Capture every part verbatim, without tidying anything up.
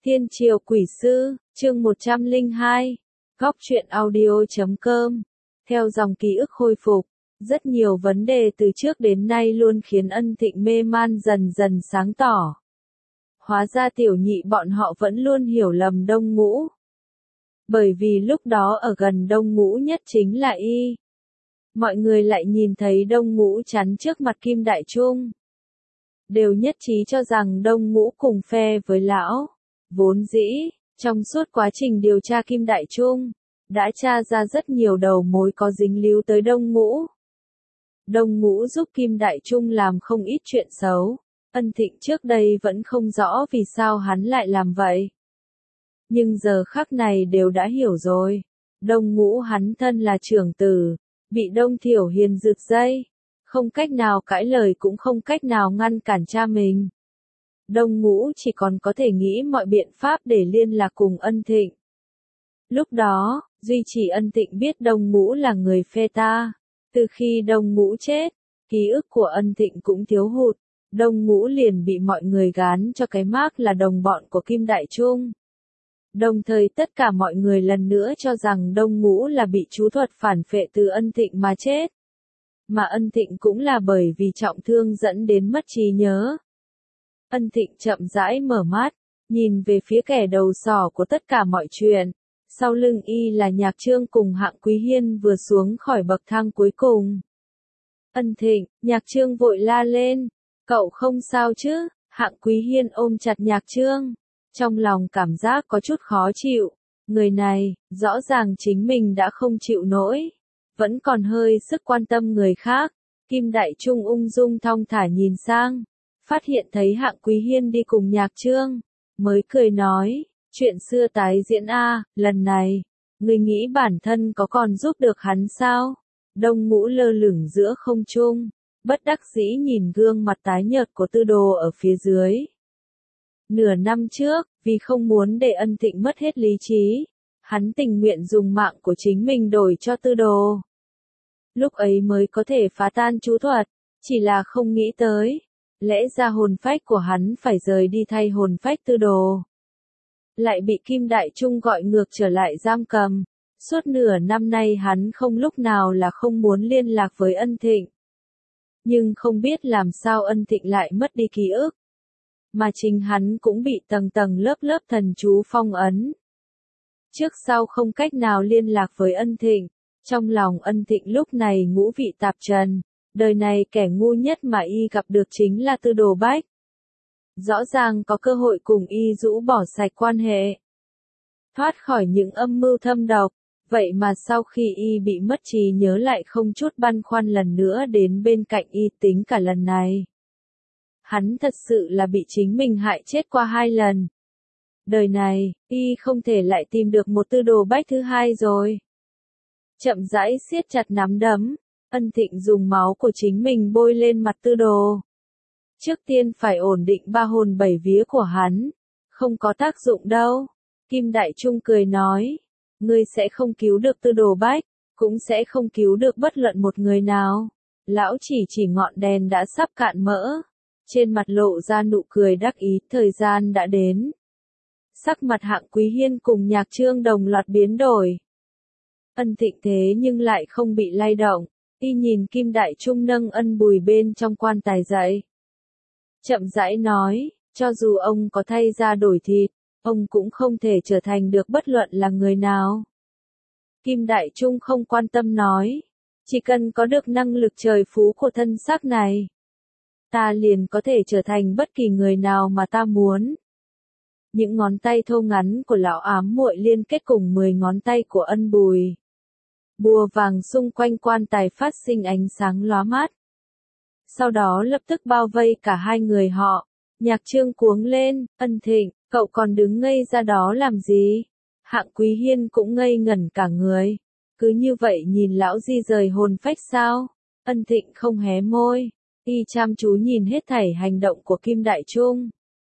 Thiên Triều Quỷ Sư, chương một trăm lẻ hai, Góc truyện audio chấm com. Theo dòng ký ức khôi phục, rất nhiều vấn đề từ trước đến nay luôn khiến Ân Thịnh mê man dần dần sáng tỏ. Hóa ra tiểu nhị bọn họ vẫn luôn hiểu lầm Đông Ngũ. Bởi vì lúc đó ở gần Đông Ngũ nhất chính là y. Mọi người lại nhìn thấy Đông Ngũ chắn trước mặt Kim Đại Trung. Đều nhất trí cho rằng Đông Ngũ cùng phe với lão. Vốn dĩ, trong suốt quá trình điều tra Kim Đại Trung, đã tra ra rất nhiều đầu mối có dính líu tới Đông Ngũ. Đông Ngũ giúp Kim Đại Trung làm không ít chuyện xấu. Ân Thịnh trước đây vẫn không rõ vì sao hắn lại làm vậy. Nhưng giờ khắc này đều đã hiểu rồi. Đông Ngũ hắn thân là trưởng tử, bị Đông Thiểu Hiền rượt dây. Không cách nào cãi lời cũng không cách nào ngăn cản cha mình. Đông Ngũ chỉ còn có thể nghĩ mọi biện pháp để liên lạc cùng Ân Thịnh. Lúc đó, duy chỉ Ân Thịnh biết Đông Ngũ là người phe ta. Từ khi Đông Ngũ chết, ký ức của Ân Thịnh cũng thiếu hụt. Đông Ngũ liền bị mọi người gán cho cái mác là đồng bọn của Kim Đại Trung. Đồng thời tất cả mọi người lần nữa cho rằng Đông Ngũ là bị chú thuật phản phệ từ Ân Thịnh mà chết. Mà Ân Thịnh cũng là bởi vì trọng thương dẫn đến mất trí nhớ. Ân Thịnh chậm rãi mở mắt, nhìn về phía kẻ đầu sỏ của tất cả mọi chuyện. Sau lưng y là Nhạc Trương cùng Hạng Quý Hiên vừa xuống khỏi bậc thang cuối cùng. Ân Thịnh, Nhạc Trương vội la lên. Cậu không sao chứ? Hạng Quý Hiên ôm chặt Nhạc Trương. Trong lòng cảm giác có chút khó chịu. Người này, rõ ràng chính mình đã không chịu nổi. Vẫn còn hơi sức quan tâm người khác. Kim Đại Trung ung dung thong thả nhìn sang. Phát hiện thấy Hạng Quý Hiên đi cùng Nhạc Trương. Mới cười nói, chuyện xưa tái diễn a, lần này, người nghĩ bản thân có còn giúp được hắn sao? Đông Ngũ lơ lửng giữa không trung. Bất đắc dĩ nhìn gương mặt tái nhợt của Tư Đồ ở phía dưới. Nửa năm trước, vì không muốn để Ân Thịnh mất hết lý trí, hắn tình nguyện dùng mạng của chính mình đổi cho Tư Đồ. Lúc ấy mới có thể phá tan chú thuật, chỉ là không nghĩ tới. Lẽ ra hồn phách của hắn phải rời đi thay hồn phách Tư Đồ. Lại bị Kim Đại Trung gọi ngược trở lại giam cầm. Suốt nửa năm nay hắn không lúc nào là không muốn liên lạc với Ân Thịnh. Nhưng không biết làm sao Ân Thịnh lại mất đi ký ức. Mà chính hắn cũng bị tầng tầng lớp lớp thần chú phong ấn. Trước sau không cách nào liên lạc với Ân Thịnh. Trong lòng Ân Thịnh lúc này ngũ vị tạp trần. Đời này kẻ ngu nhất mà y gặp được chính là Tư Đồ Bách. Rõ ràng có cơ hội cùng y rũ bỏ sạch quan hệ. Thoát khỏi những âm mưu thâm độc. Vậy mà sau khi y bị mất trí nhớ lại không chút băn khoăn lần nữa đến bên cạnh y tính cả lần này. Hắn thật sự là bị chính mình hại chết qua hai lần. Đời này, y không thể lại tìm được một Tư Đồ Bách thứ hai rồi. Chậm rãi siết chặt nắm đấm. Ân Thịnh dùng máu của chính mình bôi lên mặt Tư Đồ. Trước tiên phải ổn định ba hồn bảy vía của hắn. Không có tác dụng đâu. Kim Đại Trung cười nói. Ngươi sẽ không cứu được Tư Đồ Bách. Cũng sẽ không cứu được bất luận một người nào. Lão chỉ chỉ ngọn đèn đã sắp cạn mỡ. Trên mặt lộ ra nụ cười đắc ý. Thời gian đã đến. Sắc mặt Hạng Quý Hiên cùng Nhạc Trương đồng loạt biến đổi. Ân Thịnh thế nhưng lại không bị lay động. Y nhìn Kim Đại Trung nâng Ân Bùi bên trong quan tài dậy. Chậm rãi nói, cho dù ông có thay da đổi thịt, ông cũng không thể trở thành được bất luận là người nào. Kim Đại Trung không quan tâm nói, chỉ cần có được năng lực trời phú của thân xác này, ta liền có thể trở thành bất kỳ người nào mà ta muốn. Những ngón tay thô ngắn của lão ám muội liên kết cùng mười ngón tay của Ân Bùi. Bùa vàng xung quanh quan tài phát sinh ánh sáng lóa mắt. Sau đó lập tức bao vây cả hai người họ. Nhạc Trương cuống lên, Ân Thịnh, cậu còn đứng ngây ra đó làm gì? Hạng Quý Hiên cũng ngây ngẩn cả người. Cứ như vậy nhìn lão di rời hồn phách sao? Ân Thịnh không hé môi. Y chăm chú nhìn hết thảy hành động của Kim Đại Trung.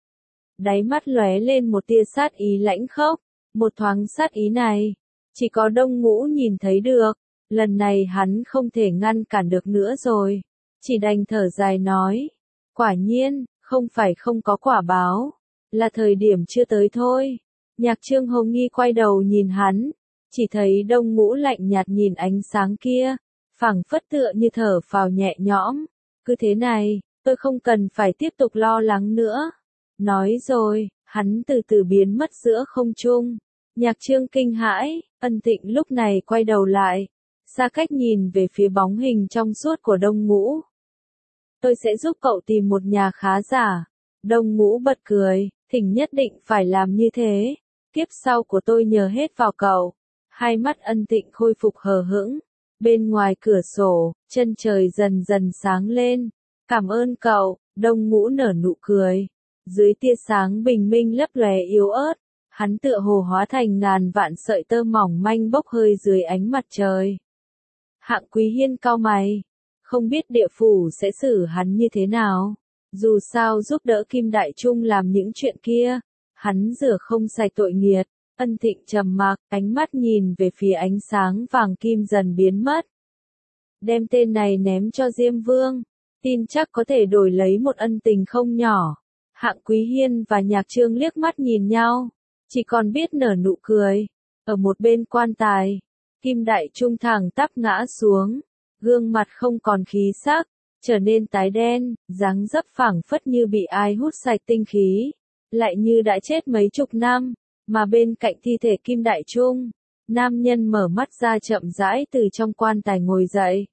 Đáy mắt lóe lên một tia sát ý lãnh khốc. Một thoáng sát ý này. Chỉ có Đông Ngũ nhìn thấy được, lần này hắn không thể ngăn cản được nữa rồi. Chỉ đành thở dài nói, quả nhiên, không phải không có quả báo. là thời điểm chưa tới thôi. Nhạc Trương Hồng Nghi quay đầu nhìn hắn, chỉ thấy Đông Ngũ lạnh nhạt nhìn ánh sáng kia, phảng phất tựa như thở phào nhẹ nhõm. Cứ thế này, tôi không cần phải tiếp tục lo lắng nữa. Nói rồi, hắn từ từ biến mất giữa không trung. Nhạc Trương kinh hãi, Ân Tịnh lúc này quay đầu lại, xa cách nhìn về phía bóng hình trong suốt của Đông Ngũ. Tôi sẽ giúp cậu tìm một nhà khá giả. Đông Ngũ bật cười, thỉnh nhất định phải làm như thế. Kiếp sau của tôi nhờ hết vào cậu. Hai mắt Ân Tịnh khôi phục hờ hững. Bên ngoài cửa sổ, chân trời dần dần sáng lên. Cảm ơn cậu, Đông Ngũ nở nụ cười. Dưới tia sáng bình minh lấp lóe yếu ớt, hắn tựa hồ hóa thành ngàn vạn sợi tơ mỏng manh bốc hơi dưới ánh mặt trời. Hạng Quý Hiên cau mày, không biết địa phủ sẽ xử hắn như thế nào. Dù sao giúp đỡ Kim Đại Trung làm những chuyện kia, hắn rửa không sạch tội nghiệt. Ân Thịnh trầm mặc, ánh mắt nhìn về phía ánh sáng vàng kim dần biến mất. Đem tên này ném cho Diêm Vương, tin chắc có thể đổi lấy một ân tình không nhỏ. Hạng Quý Hiên và Nhạc Trương liếc mắt nhìn nhau, chỉ còn biết nở nụ cười. Ở một bên quan tài, Kim Đại Trung thẳng tắp ngã xuống, gương mặt không còn khí sắc, trở nên tái đen, dáng dấp phảng phất như bị ai hút sạch tinh khí, lại như đã chết mấy chục năm. Mà bên cạnh thi thể Kim Đại Trung, nam nhân mở mắt ra chậm rãi từ trong quan tài ngồi dậy.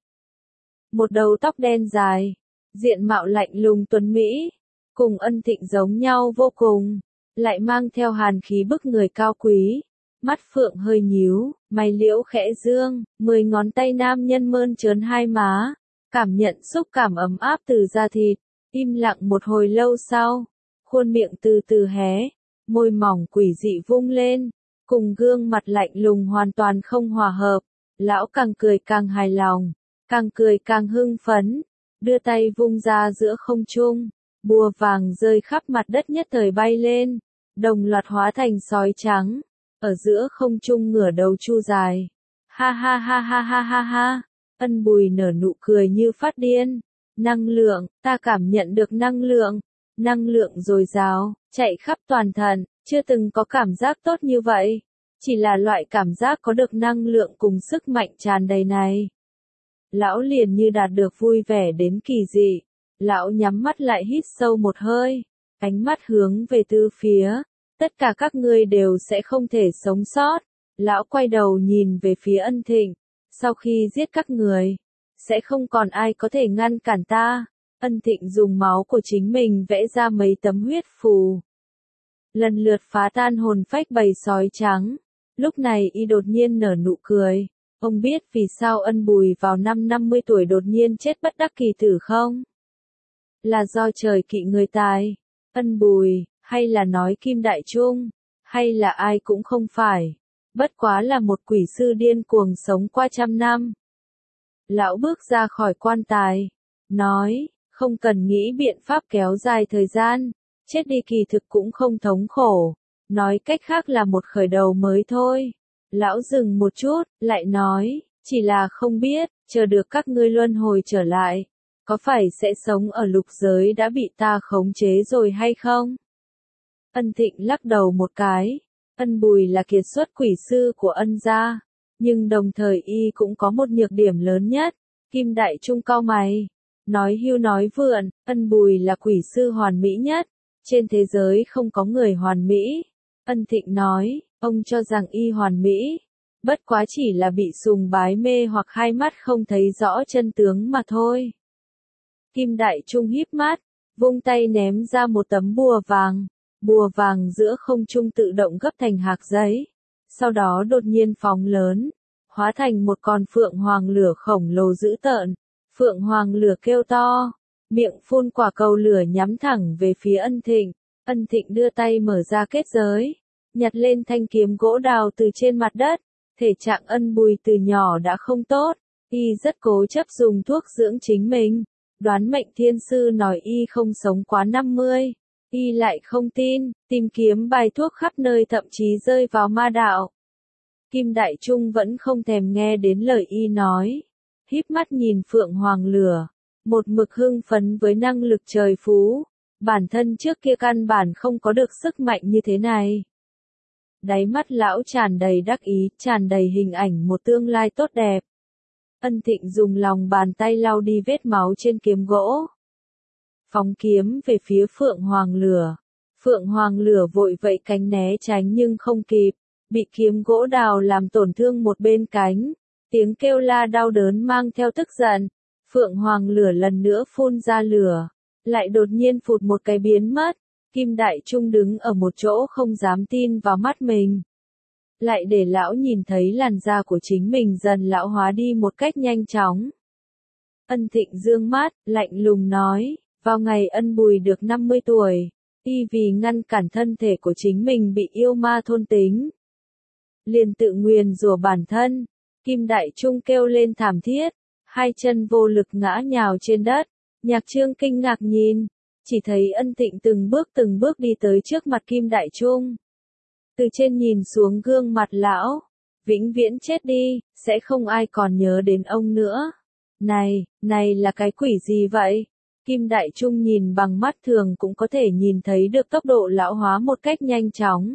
Một đầu tóc đen dài, diện mạo lạnh lùng tuấn mỹ, cùng Ân Thịnh giống nhau vô cùng, lại mang theo hàn khí bức người cao quý. Mắt phượng hơi nhíu, mày liễu khẽ dương, mười ngón tay nam nhân mơn trớn hai má, cảm nhận xúc cảm ấm áp từ da thịt. Im lặng một hồi lâu sau, khuôn miệng từ từ hé, môi mỏng quỷ dị vung lên, cùng gương mặt lạnh lùng hoàn toàn không hòa hợp. Lão càng cười càng hài lòng, càng cười càng hưng phấn, đưa tay vung ra giữa không trung, bùa vàng rơi khắp mặt đất nhất thời bay lên, đồng loạt hóa thành sói trắng, ở giữa không trung ngửa đầu chu dài. Ha ha ha ha ha ha ha, Ân Bùi nở nụ cười như phát điên. Năng lượng, ta cảm nhận được năng lượng, năng lượng dồi dào, chạy khắp toàn thân, chưa từng có cảm giác tốt như vậy. Chỉ là loại cảm giác có được năng lượng cùng sức mạnh tràn đầy này. Lão liền như đạt được vui vẻ đến kỳ dị. Lão nhắm mắt lại hít sâu một hơi, ánh mắt hướng về tứ phía. Tất cả các ngươi đều sẽ không thể sống sót. Lão quay đầu nhìn về phía Ân Thịnh. Sau khi giết các người, sẽ không còn ai có thể ngăn cản ta. Ân Thịnh dùng máu của chính mình vẽ ra mấy tấm huyết phù, lần lượt phá tan hồn phách bầy sói trắng. Lúc này y đột nhiên nở nụ cười. Ông biết vì sao Ân Bùi vào năm năm mươi tuổi đột nhiên chết bất đắc kỳ tử không? Là do trời kỵ người tài. Ân Bùi, hay là nói Kim Đại Trung, hay là ai cũng không phải. Bất quá là một quỷ sư điên cuồng sống qua trăm năm. Lão bước ra khỏi quan tài, nói, không cần nghĩ biện pháp kéo dài thời gian, chết đi kỳ thực cũng không thống khổ. Nói cách khác là một khởi đầu mới thôi. Lão dừng một chút, lại nói, chỉ là không biết, chờ được các ngươi luân hồi trở lại, có phải sẽ sống ở lục giới đã bị ta khống chế rồi hay không? Ân Thịnh lắc đầu một cái. Ân Bùi là kiệt xuất quỷ sư của Ân gia, nhưng đồng thời y cũng có một nhược điểm lớn nhất. Kim Đại Trung cau mày, nói hưu nói vượn, Ân Bùi là quỷ sư hoàn mỹ nhất, trên thế giới không có người hoàn mỹ. Ân Thịnh nói, ông cho rằng y hoàn mỹ, bất quá chỉ là bị sùng bái mê hoặc hai mắt không thấy rõ chân tướng mà thôi. Kim Đại Trung híp mắt, vung tay ném ra một tấm bùa vàng. Bùa vàng giữa không trung tự động gấp thành hạc giấy, sau đó đột nhiên phóng lớn, hóa thành một con phượng hoàng lửa khổng lồ dữ tợn. Phượng hoàng lửa kêu to, miệng phun quả cầu lửa nhắm thẳng về phía Ân Thịnh. Ân Thịnh đưa tay mở ra kết giới, nhặt lên thanh kiếm gỗ đào từ trên mặt đất. Thể trạng Ân Bùi từ nhỏ đã không tốt, y rất cố chấp dùng thuốc dưỡng chính mình. Đoán mệnh thiên sư nói y không sống quá năm mươi. Y lại không tin, tìm kiếm bài thuốc khắp nơi thậm chí rơi vào ma đạo. Kim Đại Trung vẫn không thèm nghe đến lời y nói. Híp mắt nhìn phượng hoàng lửa, một mực hưng phấn với năng lực trời phú. Bản thân trước kia căn bản không có được sức mạnh như thế này. Đáy mắt lão tràn đầy đắc ý, tràn đầy hình ảnh một tương lai tốt đẹp. Ân Thịnh dùng lòng bàn tay lau đi vết máu trên kiếm gỗ. Phóng kiếm về phía Phượng Hoàng Lửa. Phượng Hoàng Lửa vội vẫy cánh né tránh nhưng không kịp, bị kiếm gỗ đào làm tổn thương một bên cánh. Tiếng kêu la đau đớn mang theo tức giận. Phượng Hoàng Lửa lần nữa phun ra lửa, lại đột nhiên phụt một cái biến mất. Kim Đại Trung đứng ở một chỗ không dám tin vào mắt mình. Lại để lão nhìn thấy làn da của chính mình dần lão hóa đi một cách nhanh chóng. Ân Thịnh dương mắt, lạnh lùng nói, vào ngày Ân Bùi được năm mươi tuổi, y vì ngăn cản thân thể của chính mình bị yêu ma thôn tính, liền tự nguyền rủa bản thân. Kim Đại Trung kêu lên thảm thiết, hai chân vô lực ngã nhào trên đất. Nhạc Trương kinh ngạc nhìn, chỉ thấy Ân Thịnh từng bước từng bước đi tới trước mặt Kim Đại Trung. Từ trên nhìn xuống gương mặt lão, vĩnh viễn chết đi, sẽ không ai còn nhớ đến ông nữa. Này, này là cái quỷ gì vậy? Kim Đại Trung nhìn bằng mắt thường cũng có thể nhìn thấy được tốc độ lão hóa một cách nhanh chóng.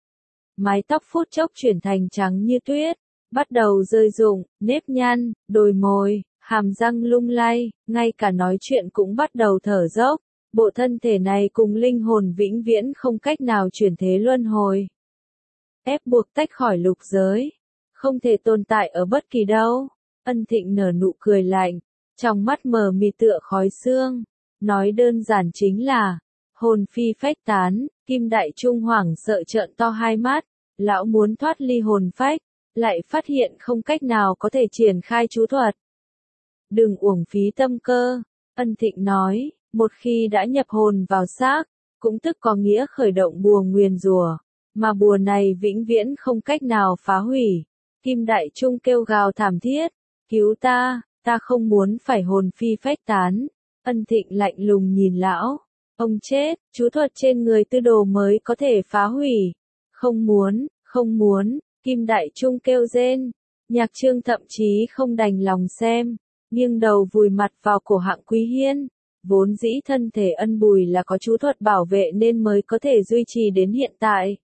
Mái tóc phút chốc chuyển thành trắng như tuyết, bắt đầu rơi rụng, nếp nhăn, đồi mồi, hàm răng lung lay, ngay cả nói chuyện cũng bắt đầu thở dốc. Bộ thân thể này cùng linh hồn vĩnh viễn không cách nào chuyển thế luân hồi. Ép buộc tách khỏi lục giới, không thể tồn tại ở bất kỳ đâu. Ân Thịnh nở nụ cười lạnh, trong mắt mờ mịt tựa khói sương, nói đơn giản chính là hồn phi phách tán. Kim Đại Trung hoảng sợ trợn to hai mắt, lão muốn thoát ly hồn phách, lại phát hiện không cách nào có thể triển khai chú thuật. Đừng uổng phí tâm cơ, Ân Thịnh nói, một khi đã nhập hồn vào xác, cũng tức có nghĩa khởi động bùa nguyền rủa, mà bùa này vĩnh viễn không cách nào phá hủy. Kim Đại Trung kêu gào thảm thiết, cứu ta, ta không muốn phải hồn phi phách tán. Ân Thịnh lạnh lùng nhìn lão, ông chết, chú thuật trên người Tư Đồ mới có thể phá hủy. Không muốn, không muốn, Kim Đại Trung kêu rên. Nhạc Trương thậm chí không đành lòng xem, nghiêng đầu vùi mặt vào cổ Hạng Quý Hiên. Vốn dĩ thân thể Ân Bùi là có chú thuật bảo vệ nên mới có thể duy trì đến hiện tại.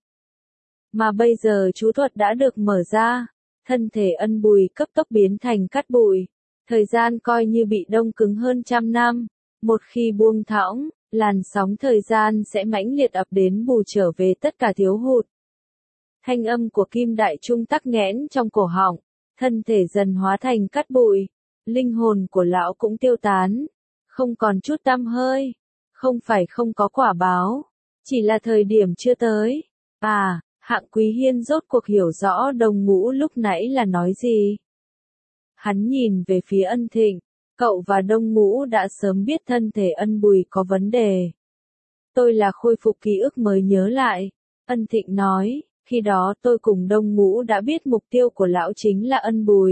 Mà bây giờ chú thuật đã được mở ra, thân thể Ân Bùi cấp tốc biến thành cát bụi. Thời gian coi như bị đông cứng hơn trăm năm. Một khi buông thõng, làn sóng thời gian sẽ mãnh liệt ập đến bù trở về tất cả thiếu hụt. Thanh âm của Kim Đại Trung tắc nghẽn trong cổ họng, thân thể dần hóa thành cát bụi. Linh hồn của lão cũng tiêu tán, không còn chút tăm hơi. Không phải không có quả báo, chỉ là thời điểm chưa tới. À, Hạng Quý Hiên rốt cuộc hiểu rõ Đồng Ngũ lúc nãy là nói gì. Hắn nhìn về phía Ân Thịnh, cậu và Đông Ngũ đã sớm biết thân thể Ân Bùi có vấn đề. Tôi là khôi phục ký ức mới nhớ lại, Ân Thịnh nói, khi đó tôi cùng Đông Ngũ đã biết mục tiêu của lão chính là Ân Bùi.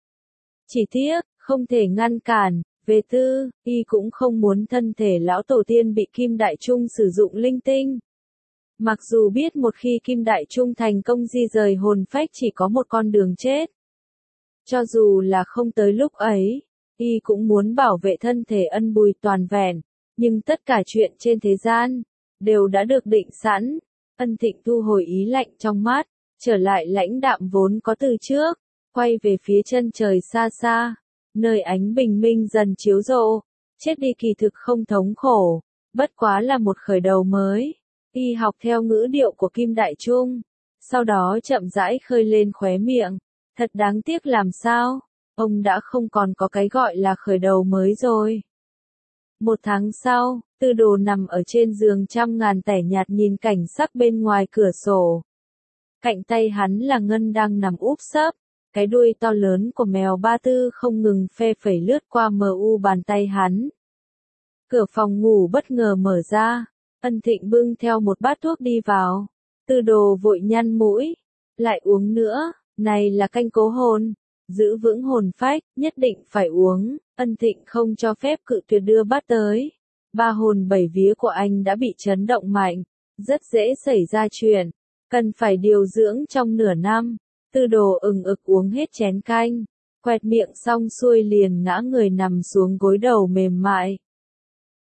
Chỉ tiếc, không thể ngăn cản, về tư, y cũng không muốn thân thể lão tổ tiên bị Kim Đại Trung sử dụng linh tinh. Mặc dù biết một khi Kim Đại Trung thành công di rời hồn phách chỉ có một con đường chết. Cho dù là không tới lúc ấy, y cũng muốn bảo vệ thân thể Ân Bùi toàn vẹn, nhưng tất cả chuyện trên thế gian đều đã được định sẵn. Ân Thịnh thu hồi ý lạnh trong mắt, trở lại lãnh đạm vốn có từ trước, quay về phía chân trời xa xa, nơi ánh bình minh dần chiếu rộ. Chết đi kỳ thực không thống khổ, bất quá là một khởi đầu mới. Y học theo ngữ điệu của Kim Đại Trung, sau đó chậm rãi khơi lên khóe miệng. Thật đáng tiếc làm sao, ông đã không còn có cái gọi là khởi đầu mới rồi. Một tháng sau, Tư Đồ nằm ở trên giường trăm ngàn tẻ nhạt nhìn cảnh sắc bên ngoài cửa sổ. Cạnh tay hắn là Ngân đang nằm úp sấp, cái đuôi to lớn của mèo Ba Tư không ngừng phe phẩy lướt qua mờ u bàn tay hắn. Cửa phòng ngủ bất ngờ mở ra, Ân Thịnh bưng theo một bát thuốc đi vào. Tư Đồ vội nhăn mũi, lại uống nữa. Này là canh cố hồn, giữ vững hồn phách, nhất định phải uống. Ân Thịnh không cho phép cự tuyệt đưa bát tới. Ba hồn bảy vía của anh đã bị chấn động mạnh, rất dễ xảy ra chuyện, cần phải điều dưỡng trong nửa năm. Tư Đồ ừng ực uống hết chén canh, quẹt miệng xong xuôi liền ngã người nằm xuống gối đầu mềm mại.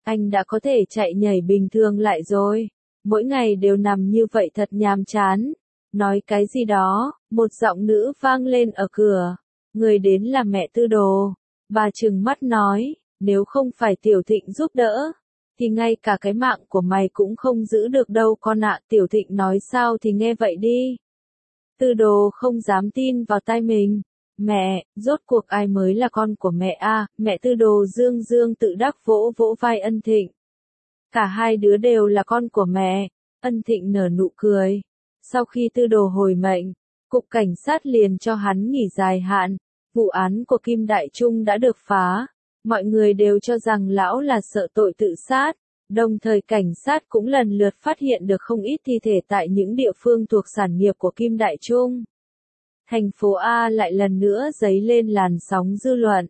anh đã có thể chạy nhảy bình thường lại rồi. Mỗi ngày đều nằm như vậy thật nhàm chán. Nói cái gì đó, một giọng nữ vang lên ở cửa. Người đến là mẹ Tư Đồ. Bà trừng mắt nói, nếu không phải Tiểu Thịnh giúp đỡ, thì ngay cả cái mạng của mày cũng không giữ được đâu con ạ. Tiểu Thịnh nói sao thì nghe vậy đi. Tư Đồ không dám tin vào tai mình. Mẹ, rốt cuộc ai mới là con của mẹ a? Mẹ Tư Đồ dương dương tự đắc vỗ vỗ vai Ân Thịnh. Cả hai đứa đều là con của mẹ. Ân Thịnh nở nụ cười. Sau khi Tư Đồ hồi mệnh, cục cảnh sát liền cho hắn nghỉ dài hạn. Vụ án của Kim Đại Trung đã được phá. Mọi người đều cho rằng lão là sợ tội tự sát. Đồng thời cảnh sát cũng lần lượt phát hiện được không ít thi thể tại những địa phương thuộc sản nghiệp của Kim Đại Trung. Thành phố A lại lần nữa dấy lên làn sóng dư luận.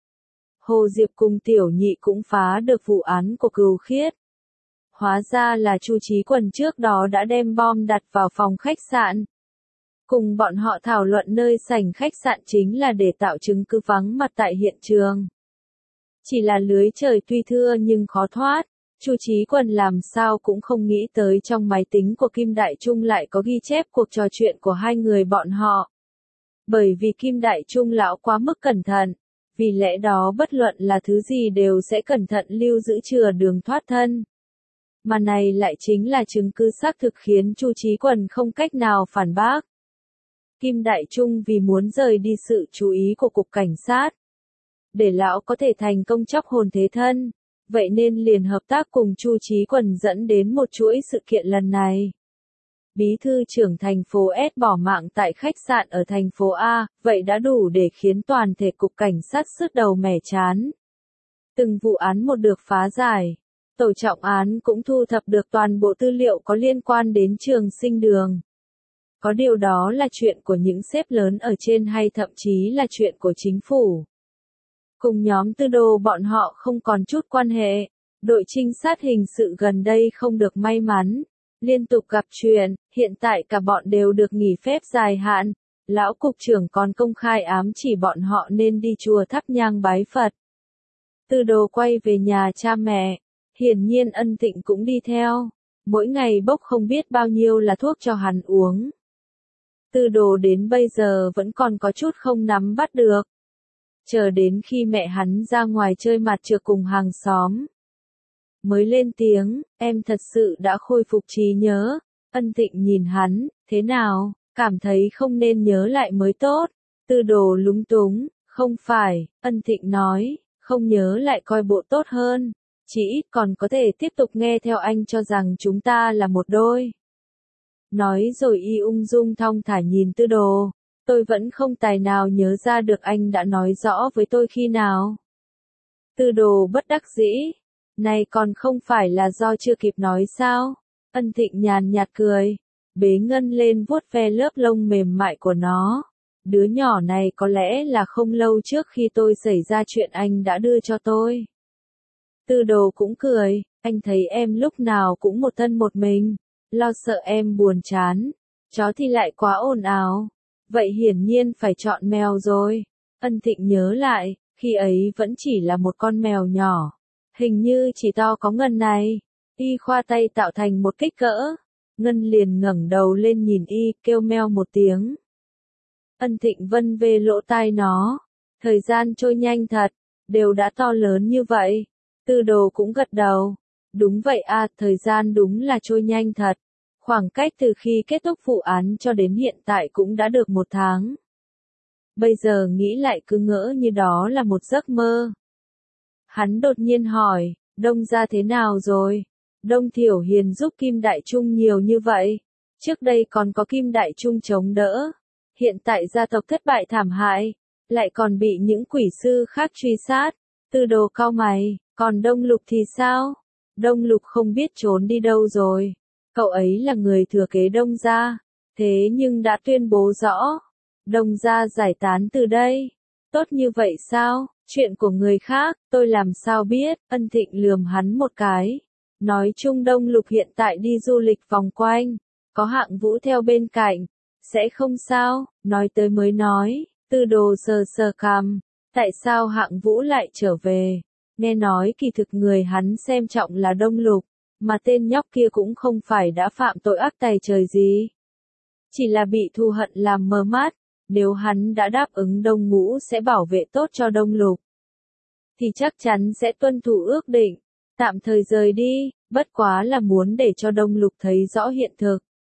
Hồ Diệp cùng Tiểu Nhị cũng phá được vụ án của Cừu Khiết. Hóa ra là Chu Chí Quần trước đó đã đem bom đặt vào phòng khách sạn. Cùng bọn họ thảo luận nơi sảnh khách sạn chính là để tạo chứng cứ vắng mặt tại hiện trường. Chỉ là lưới trời tuy thưa nhưng khó thoát. Chu Chí Quần làm sao cũng không nghĩ tới trong máy tính của Kim Đại Trung lại có ghi chép cuộc trò chuyện của hai người bọn họ. Bởi vì Kim Đại Trung lão quá mức cẩn thận, vì lẽ đó bất luận là thứ gì đều sẽ cẩn thận lưu giữ chừa đường thoát thân. Mà này lại chính là chứng cứ xác thực khiến Chu Chí Quần không cách nào phản bác. Kim Đại Trung vì muốn rời đi sự chú ý của cục cảnh sát, để lão có thể thành công chóc hồn thế thân, vậy nên liền hợp tác cùng Chu Chí Quần dẫn đến một chuỗi sự kiện lần này. Bí thư trưởng thành phố S bỏ mạng tại khách sạn ở thành phố A, vậy đã đủ để khiến toàn thể cục cảnh sát sứt đầu mẻ chán. Từng vụ án một được phá giải, tổ trọng án cũng thu thập được toàn bộ tư liệu có liên quan đến Trường Sinh Đường. Có điều đó là chuyện của những sếp lớn ở trên hay thậm chí là chuyện của chính phủ. Cùng nhóm Tư Đồ bọn họ không còn chút quan hệ. Đội trinh sát hình sự gần đây không được may mắn, liên tục gặp chuyện, hiện tại cả bọn đều được nghỉ phép dài hạn. Lão cục trưởng còn công khai ám chỉ bọn họ nên đi chùa thắp nhang bái Phật. Tư Đồ quay về nhà cha mẹ, hiển nhiên Ân Thịnh cũng đi theo, mỗi ngày bốc không biết bao nhiêu là thuốc cho hắn uống. Tư Đồ đến bây giờ vẫn còn có chút không nắm bắt được. Chờ đến khi mẹ hắn ra ngoài chơi mặt trược cùng hàng xóm, mới lên tiếng, em thật sự đã khôi phục trí nhớ. Ân Thịnh nhìn hắn, thế nào, cảm thấy không nên nhớ lại mới tốt. Tư Đồ lúng túng, không phải, Ân Thịnh nói, không nhớ lại coi bộ tốt hơn, chỉ ít còn có thể tiếp tục nghe theo anh cho rằng chúng ta là một đôi. Nói rồi y ung dung thong thả nhìn Tư Đồ, tôi vẫn không tài nào nhớ ra được anh đã nói rõ với tôi khi nào. Tư Đồ bất đắc dĩ, này còn không phải là do chưa kịp nói sao? Ân Thịnh nhàn nhạt cười, bế Ngân lên vuốt ve lớp lông mềm mại của nó. Đứa nhỏ này có lẽ là không lâu trước khi tôi xảy ra chuyện anh đã đưa cho tôi. Tư Đồ cũng cười, anh thấy em lúc nào cũng một thân một mình, lo sợ em buồn chán, chó thì lại quá ồn ào, vậy hiển nhiên phải chọn mèo rồi. Ân Thịnh nhớ lại, khi ấy vẫn chỉ là một con mèo nhỏ, hình như chỉ to có Ngân này. Y khoa tay tạo thành một kích cỡ, Ngân liền ngẩng đầu lên nhìn y, kêu meo một tiếng. Ân Thịnh vân về lỗ tai nó, thời gian trôi nhanh thật, đều đã to lớn như vậy. Tư Đồ cũng gật đầu, đúng vậy à, thời gian đúng là trôi nhanh thật. Khoảng cách từ khi kết thúc vụ án cho đến hiện tại cũng đã được một tháng. Bây giờ nghĩ lại cứ ngỡ như đó là một giấc mơ. Hắn đột nhiên hỏi, Đông gia thế nào rồi? Đông Thiểu Hiền giúp Kim Đại Trung nhiều như vậy. Trước đây còn có Kim Đại Trung chống đỡ. Hiện tại gia tộc thất bại thảm hại. Lại còn bị những quỷ sư khác truy sát. Tư Đồ cau mày, còn Đông Lục thì sao? Đông Lục không biết trốn đi đâu rồi. Cậu ấy là người thừa kế Đông gia. Thế nhưng đã tuyên bố rõ. Đông gia giải tán từ đây. Tốt như vậy sao? Chuyện của người khác, tôi làm sao biết? Ân Thịnh lườm hắn một cái. Nói chung Đông Lục hiện tại đi du lịch vòng quanh. Có Hạng Vũ theo bên cạnh. Sẽ không sao, nói tới mới nói. Tư Đồ sờ sờ cằm. Tại sao Hạng Vũ lại trở về? nghe nói kỳ thực người hắn xem trọng là Đông Lục, mà tên nhóc kia cũng không phải đã phạm tội ác tày trời gì. Chỉ là bị thù hận làm mờ mắt, nếu hắn đã đáp ứng Đông Ngũ sẽ bảo vệ tốt cho Đông Lục, thì chắc chắn sẽ tuân thủ ước định, tạm thời rời đi, bất quá là muốn để cho Đông Lục thấy rõ hiện thực.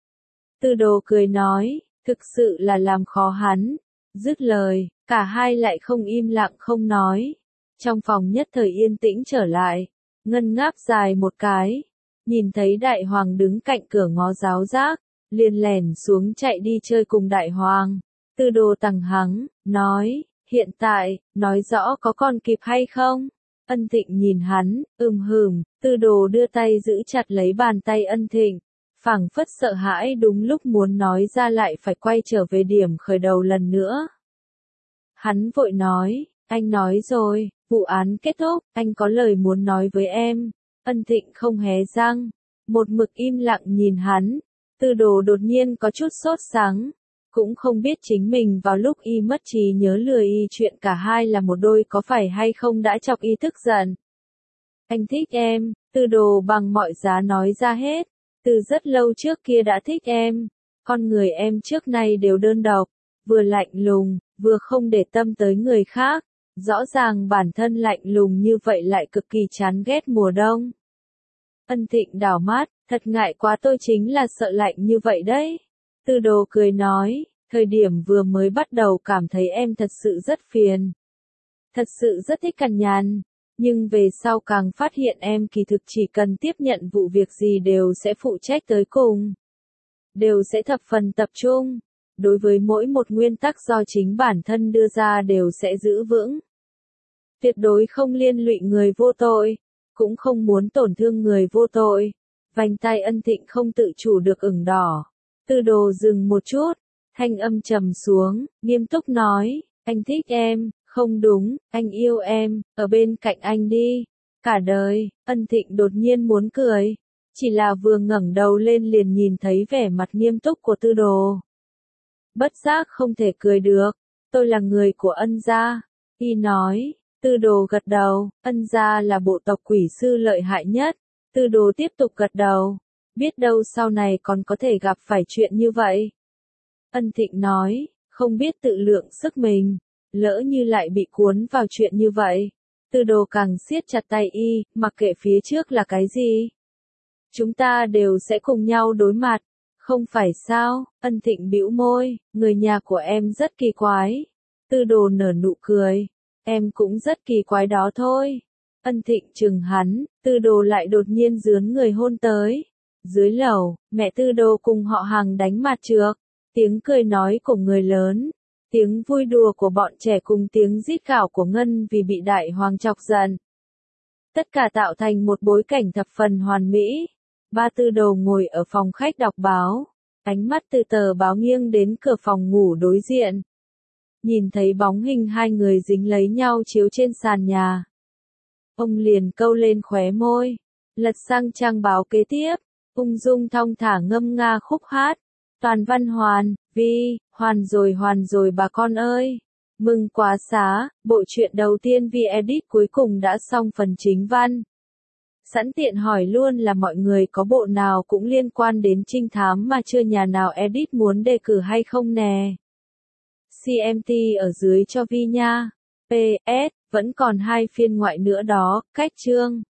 Tư Đồ cười nói, thực sự là làm khó hắn. Dứt lời, cả hai lại không im lặng không nói. Trong phòng nhất thời yên tĩnh trở lại, Ngân ngáp dài một cái, nhìn thấy Đại Hoàng đứng cạnh cửa ngó giáo giác, liền lẻn xuống chạy đi chơi cùng Đại Hoàng. Tư Đồ tằng hắng, nói, hiện tại, nói rõ có còn kịp hay không? Ân Thịnh nhìn hắn, ừm hừm, Tư Đồ đưa tay giữ chặt lấy bàn tay Ân Thịnh, phảng phất sợ hãi đúng lúc muốn nói ra lại phải quay trở về điểm khởi đầu lần nữa. Hắn vội nói, anh nói rồi, vụ án kết thúc, anh có lời muốn nói với em. Ân Thịnh không hé răng, một mực im lặng nhìn hắn. Tư Đồ đột nhiên có chút sốt sắng, cũng không biết chính mình vào lúc y mất trí nhớ lừa y chuyện cả hai là một đôi có phải hay không đã chọc y tức giận. Anh thích em, Tư Đồ bằng mọi giá nói ra hết, từ rất lâu trước kia đã thích em, con người em trước nay đều đơn độc, vừa lạnh lùng, vừa không để tâm tới người khác, rõ ràng bản thân lạnh lùng như vậy lại cực kỳ chán ghét mùa đông. Ân Thịnh đảo mắt, thật ngại quá, tôi chính là sợ lạnh như vậy đấy. Tư Đồ cười nói, thời điểm vừa mới bắt đầu cảm thấy em thật sự rất phiền. Thật sự rất thích cằn nhằn, nhưng về sau càng phát hiện em kỳ thực chỉ cần tiếp nhận vụ việc gì đều sẽ phụ trách tới cùng. Đều sẽ thập phần tập trung. Đối với mỗi một nguyên tắc do chính bản thân đưa ra đều sẽ giữ vững. Tuyệt đối không liên lụy người vô tội, cũng không muốn tổn thương người vô tội. Vành tai Ân Thịnh không tự chủ được ửng đỏ. Tư Đồ dừng một chút, thanh âm trầm xuống, nghiêm túc nói, anh thích em, không đúng, anh yêu em, ở bên cạnh anh đi, cả đời. Ân Thịnh đột nhiên muốn cười, chỉ là vừa ngẩng đầu lên liền nhìn thấy vẻ mặt nghiêm túc của Tư Đồ. Bất giác không thể cười được, tôi là người của Ân gia, y nói. Tư Đồ gật đầu, Ân gia là bộ tộc quỷ sư lợi hại nhất. Tư Đồ tiếp tục gật đầu, biết đâu sau này còn có thể gặp phải chuyện như vậy. Ân Thịnh nói, không biết tự lượng sức mình, lỡ như lại bị cuốn vào chuyện như vậy. Tư Đồ càng siết chặt tay y, mặc kệ phía trước là cái gì. Chúng ta đều sẽ cùng nhau đối mặt, không phải sao? Ân Thịnh bĩu môi, người nhà của em rất kỳ quái. Tư Đồ nở nụ cười, em cũng rất kỳ quái đó thôi. Ân Thịnh chừng hắn, Tư Đồ lại đột nhiên dướn người hôn tới. Dưới lầu, mẹ Tư Đồ cùng họ Hàng đánh mặt trược, tiếng cười nói của người lớn, tiếng vui đùa của bọn trẻ cùng tiếng rít gào của Ngân vì bị Đại Hoàng chọc giận. Tất cả tạo thành một bối cảnh thập phần hoàn mỹ. Ba Tư Đồ ngồi ở phòng khách đọc báo, ánh mắt từ tờ báo nghiêng đến cửa phòng ngủ đối diện. Nhìn thấy bóng hình hai người dính lấy nhau chiếu trên sàn nhà. Ông liền câu lên khóe môi, lật sang trang báo kế tiếp, ung dung thong thả ngâm nga khúc hát. Toàn văn hoàn, vi, hoàn rồi hoàn rồi bà con ơi. Mừng quá xá, bộ truyện đầu tiên vi edit cuối cùng đã xong phần chính văn. Sẵn tiện hỏi luôn là mọi người có bộ nào cũng liên quan đến trinh thám mà chưa nhà nào edit muốn đề cử hay không nè. xê em tê ở dưới cho vi nha. pê ét, vẫn còn hai phiên ngoại nữa đó, cách chương.